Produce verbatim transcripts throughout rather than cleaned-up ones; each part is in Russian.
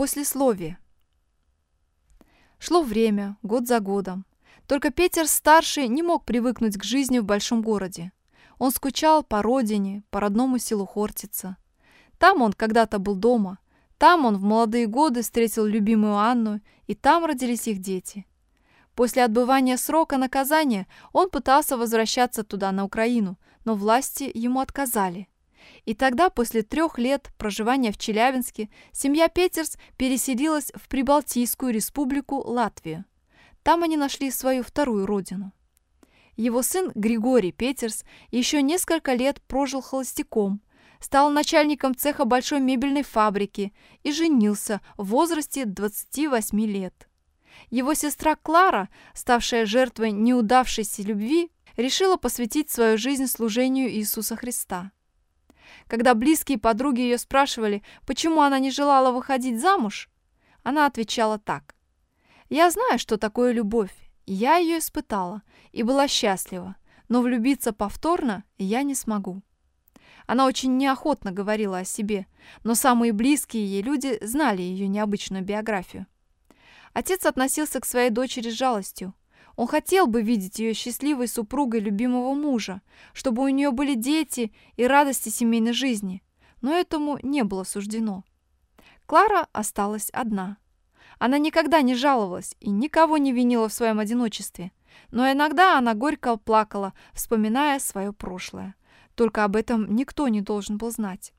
Послесловие. Шло время, год за годом. Только Петер-старший не мог привыкнуть к жизни в большом городе. Он скучал по родине, по родному селу Хортица. Там он когда-то был дома, там он в молодые годы встретил любимую Анну, и там родились их дети. После отбывания срока наказания он пытался возвращаться туда, на Украину, но власти ему отказали. И тогда, после трех лет проживания в Челябинске, семья Петерс переселилась в Прибалтийскую республику Латвию. Там они нашли свою вторую родину. Его сын Григорий Петерс еще несколько лет прожил холостяком, стал начальником цеха большой мебельной фабрики и женился в возрасте двадцати восьми лет. Его сестра Клара, ставшая жертвой неудавшейся любви, решила посвятить свою жизнь служению Иисуса Христа. Когда близкие подруги ее спрашивали, почему она не желала выходить замуж, она отвечала так: «Я знаю, что такое любовь, я ее испытала и была счастлива, но влюбиться повторно я не смогу». Она очень неохотно говорила о себе, но самые близкие ей люди знали ее необычную биографию. Отец относился к своей дочери с жалостью. Он хотел бы видеть ее счастливой супругой любимого мужа, чтобы у нее были дети и радости семейной жизни, но этому не было суждено. Клара осталась одна. Она никогда не жаловалась и никого не винила в своем одиночестве, но иногда она горько плакала, вспоминая свое прошлое. Только об этом никто не должен был знать.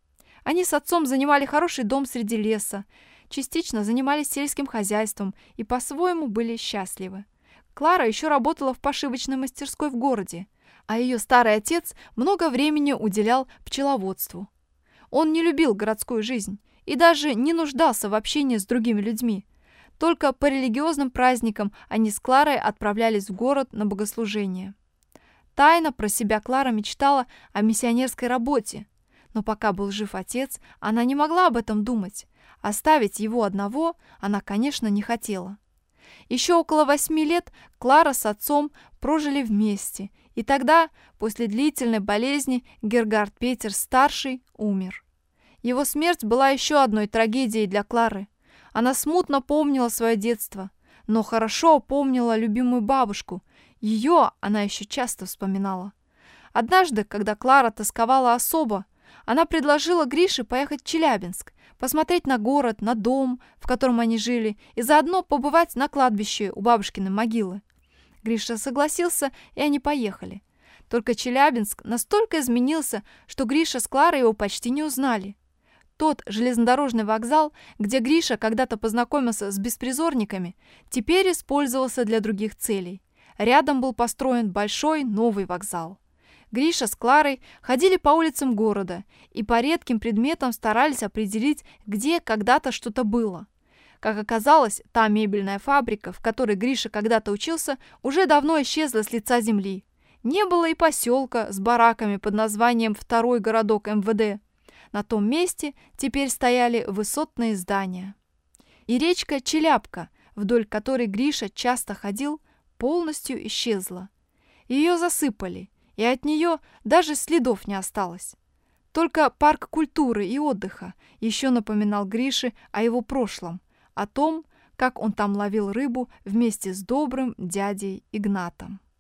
Они с отцом занимали хороший дом среди леса, частично занимались сельским хозяйством и по-своему были счастливы. Клара еще работала в пошивочной мастерской в городе, а ее старый отец много времени уделял пчеловодству. Он не любил городскую жизнь и даже не нуждался в общении с другими людьми. Только по религиозным праздникам они с Кларой отправлялись в город на богослужение. Тайно про себя Клара мечтала о миссионерской работе, но пока был жив отец, она не могла об этом думать. Оставить его одного она, конечно, не хотела. Еще около восьми лет Клара с отцом прожили вместе, и тогда, после длительной болезни, Гергард Петерс-старший умер. Его смерть была еще одной трагедией для Клары. Она смутно помнила свое детство, но хорошо помнила любимую бабушку. Ее она еще часто вспоминала. Однажды, когда Клара тосковала особо, она предложила Грише поехать в Челябинск, посмотреть на город, на дом, в котором они жили, и заодно побывать на кладбище у бабушкиной могилы. Гриша согласился, и они поехали. Только Челябинск настолько изменился, что Гриша с Кларой его почти не узнали. Тот железнодорожный вокзал, где Гриша когда-то познакомился с беспризорниками, теперь использовался для других целей. Рядом был построен большой новый вокзал. Гриша с Кларой ходили по улицам города и по редким предметам старались определить, где когда-то что-то было. Как оказалось, та мебельная фабрика, в которой Гриша когда-то учился, уже давно исчезла с лица земли. Не было и поселка с бараками под названием «Второй городок эм вэ дэ». На том месте теперь стояли высотные здания. И речка Челябка, вдоль которой Гриша часто ходил, полностью исчезла. Ее засыпали, и от нее даже следов не осталось. Только парк культуры и отдыха еще напоминал Грише о его прошлом, о том, как он там ловил рыбу вместе с добрым дядей Игнатом.